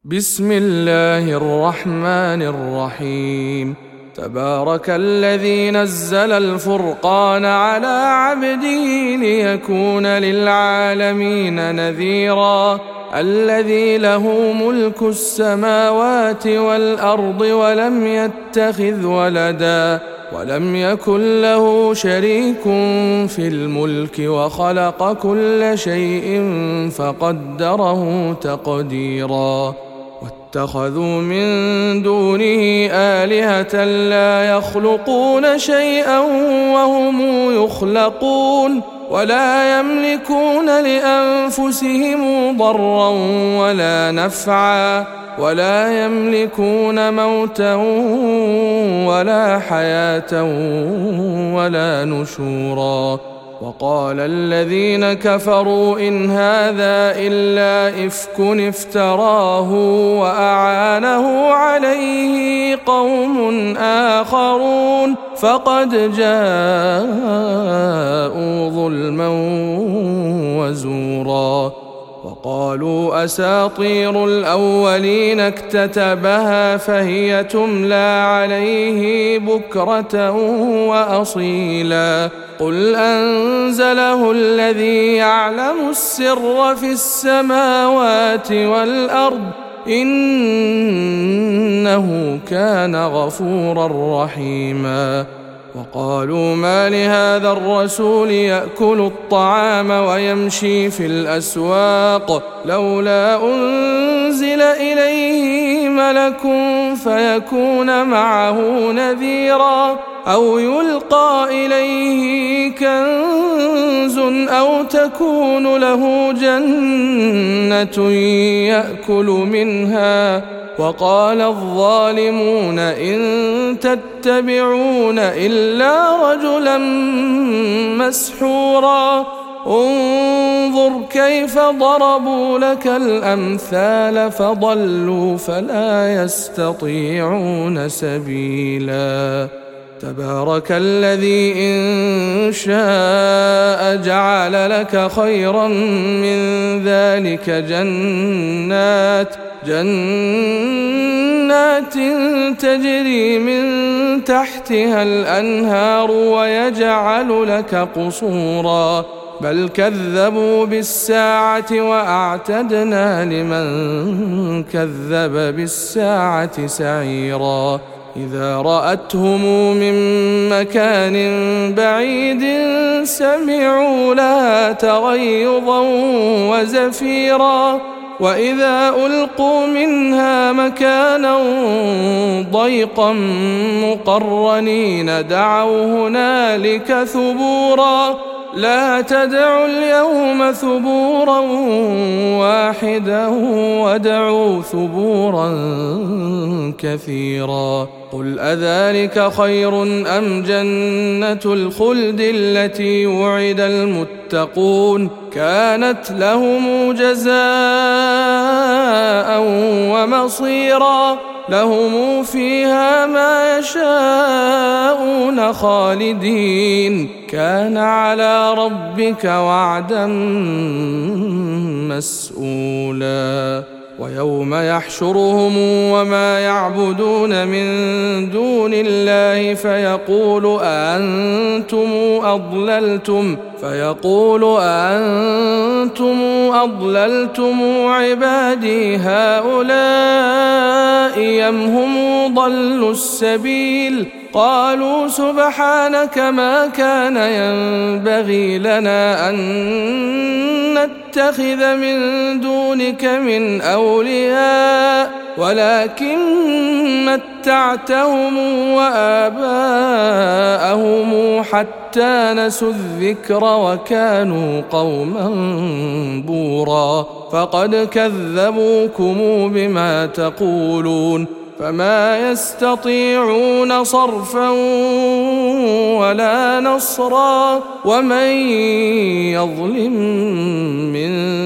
بسم الله الرحمن الرحيم. تبارك الذي نزل الفرقان على عبده ليكون للعالمين نذيرا. الذي له ملك السماوات والأرض ولم يتخذ ولدا ولم يكن له شريك في الملك وخلق كل شيء فقدره تقديرا. واتخذوا من دونه آلهة لا يخلقون شيئا وهم يخلقون ولا يملكون لأنفسهم ضرا ولا نفعا ولا يملكون موتا ولا حياة ولا نشورا. وقال الذين كفروا إن هذا إلا إفك افتراه وأعانه عليه قوم آخرون فقد جاءوا ظلما وزورا. وقالوا أساطير الأولين اكتتبها فهي تملى عليه بكرة وأصيلا. قل أنزله الذي يعلم السر في السماوات والأرض إنه كان غفورا رحيما. وقالوا ما لهذا الرسول يأكل الطعام ويمشي في الأسواق لولا أنزل إليه ملك فيكون معه نذيرا أو يلقى إليه كنز أو تكون له جنة يأكل منها. وقال الظالمون إن تتبعون إلا رجلا مسحورا. انظر كيف ضربوا لك الأمثال فضلوا فلا يستطيعون سبيلا. تبارك الذي إن شاء جعل لك خيرا من ذلك جنات تجري من تحتها الأنهار ويجعل لك قصورا بل كذبوا بالساعة وأعتدنا لمن كذب بالساعة سعيرا. إذا رأتهم من مكان بعيد سمعوا لها تغيظا وزفيرا. وإذا ألقوا منها مكانا ضيقا مقرنين دعوا هنالك ثبورا. لا تدعوا اليوم ثبورا واحدا وادعوا ثبورا كثيرا. قل أذلك خير أم جنة الخلد التي وعد المتقون كانت لهم جزاء ومصيرا. لهم فيها ما يشاءون خالدين كان على ربك وعدا مسؤولا. ويوم يحشرهم وما يعبدون من دون الله فيقول أأنتم أضللتم عبادي هؤلاء أم هم ضلوا السبيل. قالوا سبحانك ما كان ينبغي لنا أن نتخذ من دونك من أولياء ولكن متعتهم وآباءهم حتى نسوا الذكر وكانوا قوما بورا. فقد كذبوكم بما تقولون فما يستطيعون صرفا ولا نصرا. ومن يظلم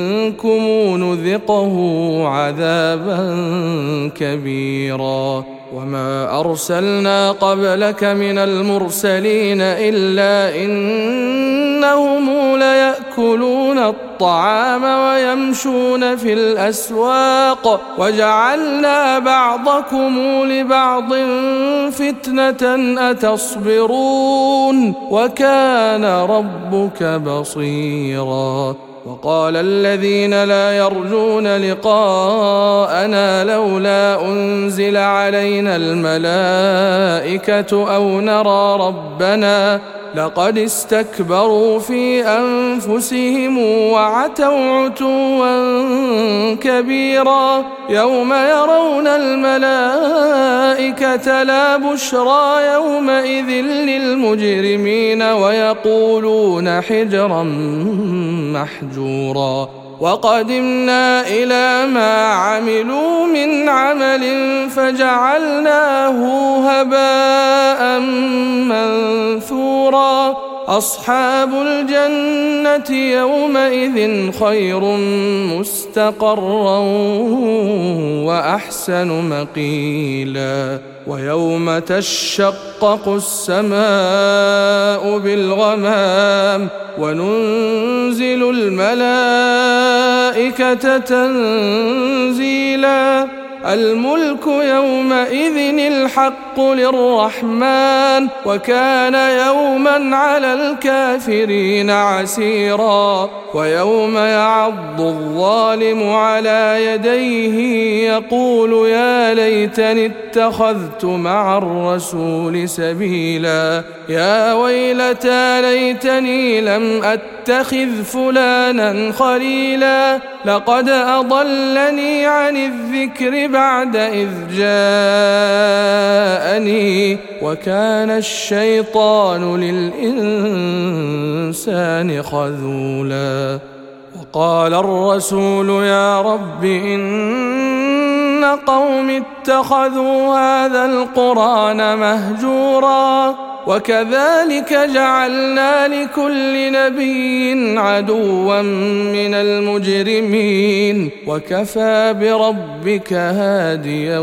منكم نذقه عذابا كبيرا. وما أرسلنا قبلك من المرسلين إلا إنهم ليأكلون الطعام ويمشون في الأسواق وجعلنا بعضكم لبعض فتنة أتصبرون وكان ربك بصيرا. وقال الذين لا يرجون لقاءنا لولا أنزل علينا الملائكة أو نرى ربنا لقد استكبروا في أنفسهم وعتوا عتوا كبيرا. يوم يرون الملائكة لا بشرى يومئذ للمجرمين ويقولون حجرا محجورا. وقدمنا إلى ما عملوا من عمل فجعلناه هباء منثورا. أصحاب الجنة يومئذ خير مستقرا وأحسن مقيلا. ويوم تشقق السماء بالغمام وننزل الملائكة تنزيلا. الملك يومئذ الحق للرحمن وكان يوما على الكافرين عسيرا. ويوم يعض الظالم على يديه يقول يا ليتني اتخذت مع الرسول سبيلا. يا ويلتى ليتني لم أتخذ فلانا خليلا لقد أضلني عن الذكر بعد إذ جاءني وكان الشيطان للإنسان خذولا. وقال الرسول يا رب إن قوم اتخذوا هذا القرآن مهجورا وكذلك جعلنا لكل نبي عدوا من المجرمين وكفى بربك هاديا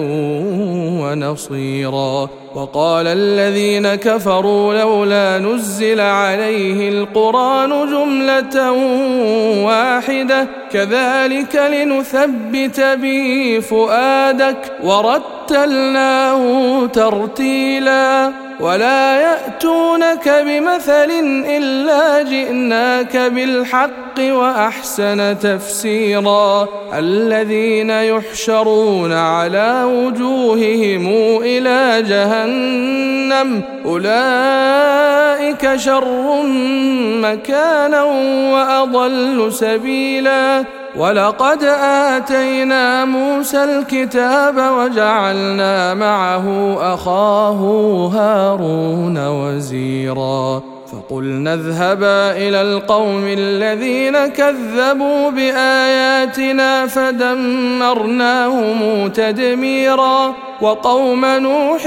ونصيرا. وقال الذين كفروا لولا نزل عليه القرآن جملة واحدة كذلك لنثبت به فؤادك ورتلناه ترتيلا. ولا يأتونك بمثل إلا جئناك بالحق وأحسن تفسيرا. الذين يحشرون على وجوههم إلى جهنم أولئك شر مكانا وأضل سبيلا. ولقد آتينا موسى الكتاب وجعلنا معه أخاه هارون وزيرا. فقلنا اذهبا إلى القوم الذين كذبوا بآياتنا فدمرناهم تدميرا. وقوم نوح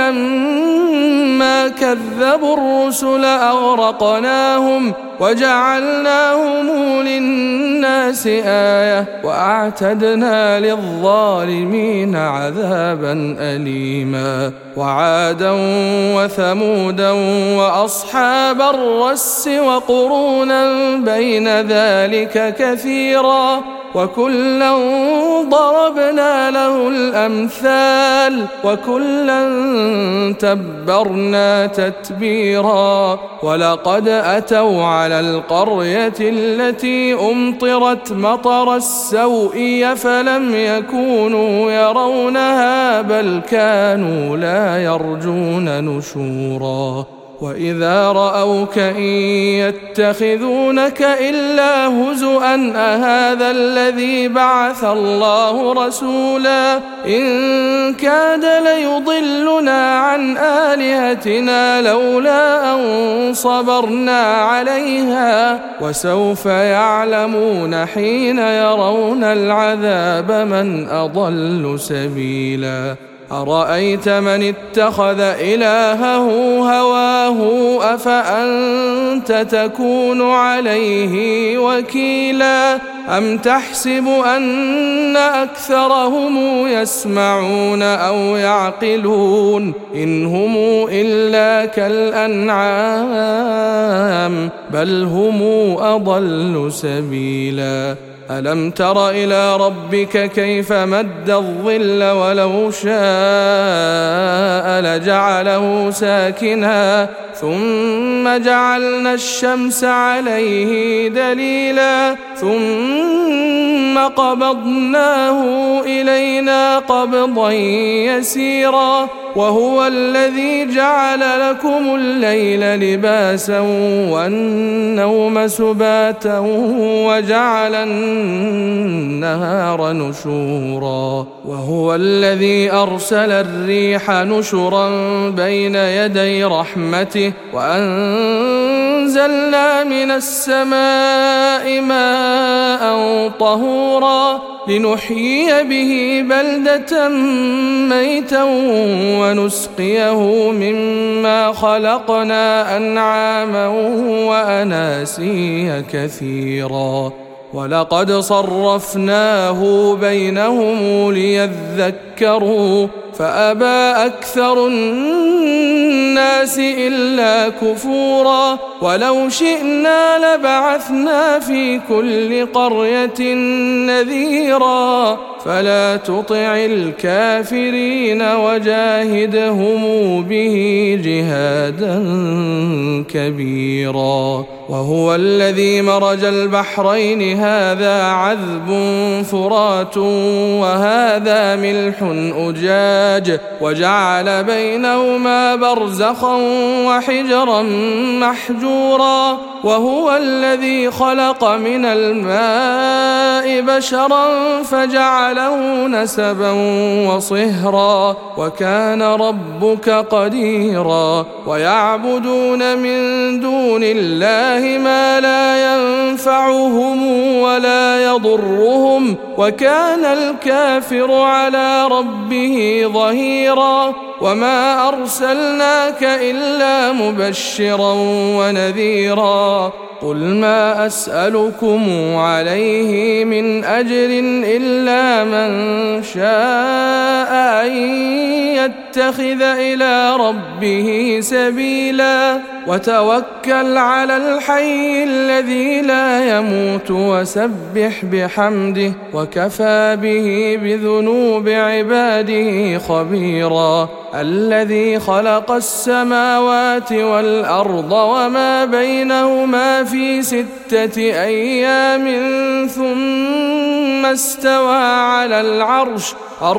لما كذبوا الرسل أغرقناهم وجعلناهم للناس آية وأعتدنا للظالمين عذابا أليما. وعادا وثمودا وأصحاب الرس وقرونا بين ذلك كثيرا وكلا ضربنا له الأمثال وكلا تبرنا تتبيرا. ولقد أتوا على القرية التي أمطرت مطر السوء فلم يكونوا يرونها بل كانوا لا يرجون نشورا. وإذا رأوك إن يتخذونك إلا هزؤا أهذا الذي بعث الله رسولا إن كاد ليضلنا عن آلهتنا لولا أن صبرنا عليها وسوف يعلمون حين يرون العذاب من أضل سبيلا. أرأيت من اتخذ إلهه هواه أفأنت تكون عليه وكيلا أم تحسب أن أكثرهم يسمعون أو يعقلون إن هم إلا كالأنعام بل هم أضل سبيلا ألم تر إلى ربك كيف مد الظل ولو شاء لجعله ساكنا ثم جعلنا الشمس عليه دليلا ثم قبضناه إلينا قبضا يسيرا وهو الذي جعل لكم الليل لباسا والنوم سباتا وجعل النهار نشورا وهو الذي أرسل الريح نشرا بين يدي رحمته وأنزلنا من السماء ماء طهورا لنحيي به بلدة ميتا ونسقيه مما خلقنا أنعاما وأناسيا كثيرا ولقد صرفناه بينهم ليذكروا فأبى أكثر الناس إلا كفورا ولو شئنا لبعثنا في كل قرية نذيرا فلا تطع الكافرين وجاهدهم به جهادا كبيرا وهو الذي مرج البحرين هذا عذب فرات وهذا ملح أجاج وجعل بينهما برزخا وحجرا محجورا وهو الذي خلق من الماء بشرا فجعله نسبا وصهرا وكان ربك قديرا ويعبدون من دون الله ما لا ينفعهم ولا يضرهم وكان الكافر على ربه ظهيرا وما أرسلناك إلا مبشرا ونذيرا قل ما أسألكم عليه من أجر إلا من شاء أن يتخذ إلى ربه سبيلا وتوكل على الحي الذي لا يموت وسبح بحمده وكفى به بذنوب عباده خبيرا الذي خلق السماوات والأرض وما بينهما في 6 أيام ثم استوى على العرش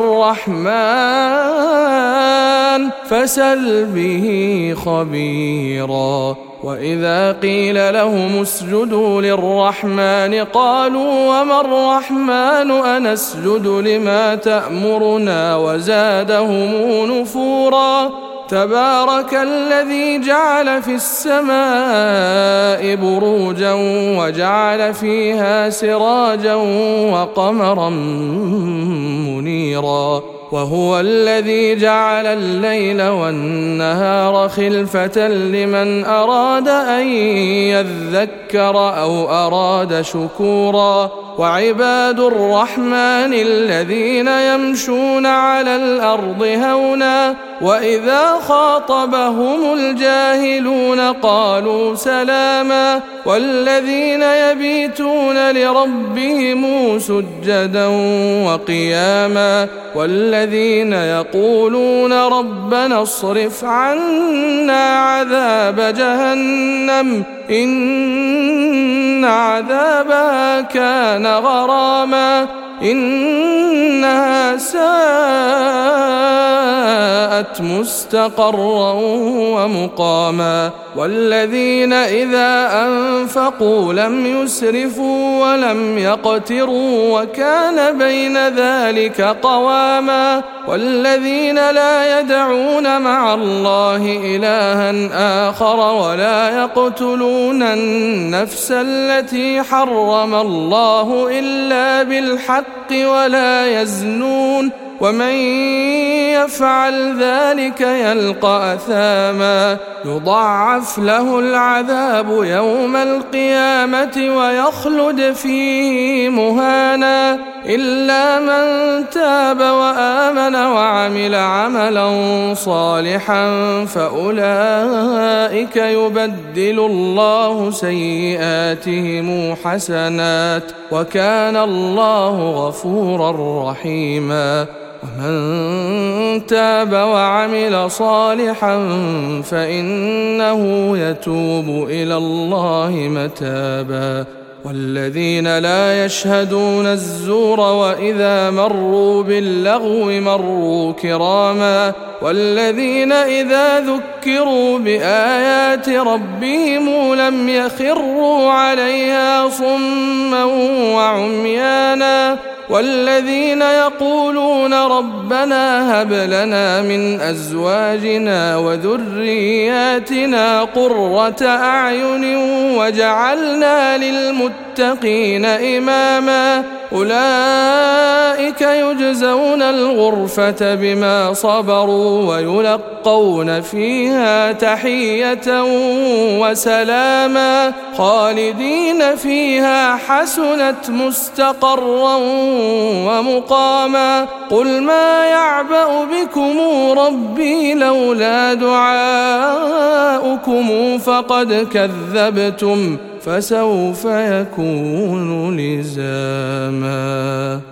الرحمن فسل به خبيرا وإذا قيل لهم اسجدوا للرحمن قالوا وما الرحمن أنسجد لما تأمرنا وزادهم نفورا تبارك الذي جعل في السماء بروجا وجعل فيها سراجا وقمرا منيرا وهو الذي جعل الليل والنهار خلفة لمن أراد أن يذكر أو أراد شكورا وعباد الرحمن الذين يمشون على الأرض هونا وإذا خاطبهم الجاهلون قالوا سلاما والذين يبيتون لربهم سجدا وقياما والذين يقولون ربنا اصرف عنا عذاب جهنم إن عذابها كان غراما إنها ساءت مستقرا ومقاما والذين إذا أنفقوا لم يسرفوا ولم يقتروا وكان بين ذلك قواما والذين لا يدعون مع الله إلها آخر ولا يقتلون النفس التي حرم الله إلا بالحق ولا يزنون ومن يفعل ذلك يلقى أثاما يضاعف له العذاب يوم القيامة ويخلد فيه مهانا إلا من تاب وآمن وعمل عملا صالحا فأولئك يبدل الله سيئاتهم حسنات وكان الله غفورا رحيما ومن تاب وعمل صالحا فإنه يتوب إلى الله متابا والذين لا يشهدون الزور وإذا مروا باللغو مروا كراما والذين إذا ذكروا بآيات ربهم لم يخروا عليها صما وعميانا والذين يقولون ربنا هب لنا من أزواجنا وذرياتنا قرة أعين وجعلنا للمتقين إماما أولئك يجزون الغرفة بما صبروا ويلقون فيها تحية وسلاما خالدين فيها حسنت مستقرا ومقاما قل ما يعبأ بكم ربي لولا دعاؤكم فقد كذبتم فسوف يكون لزاما.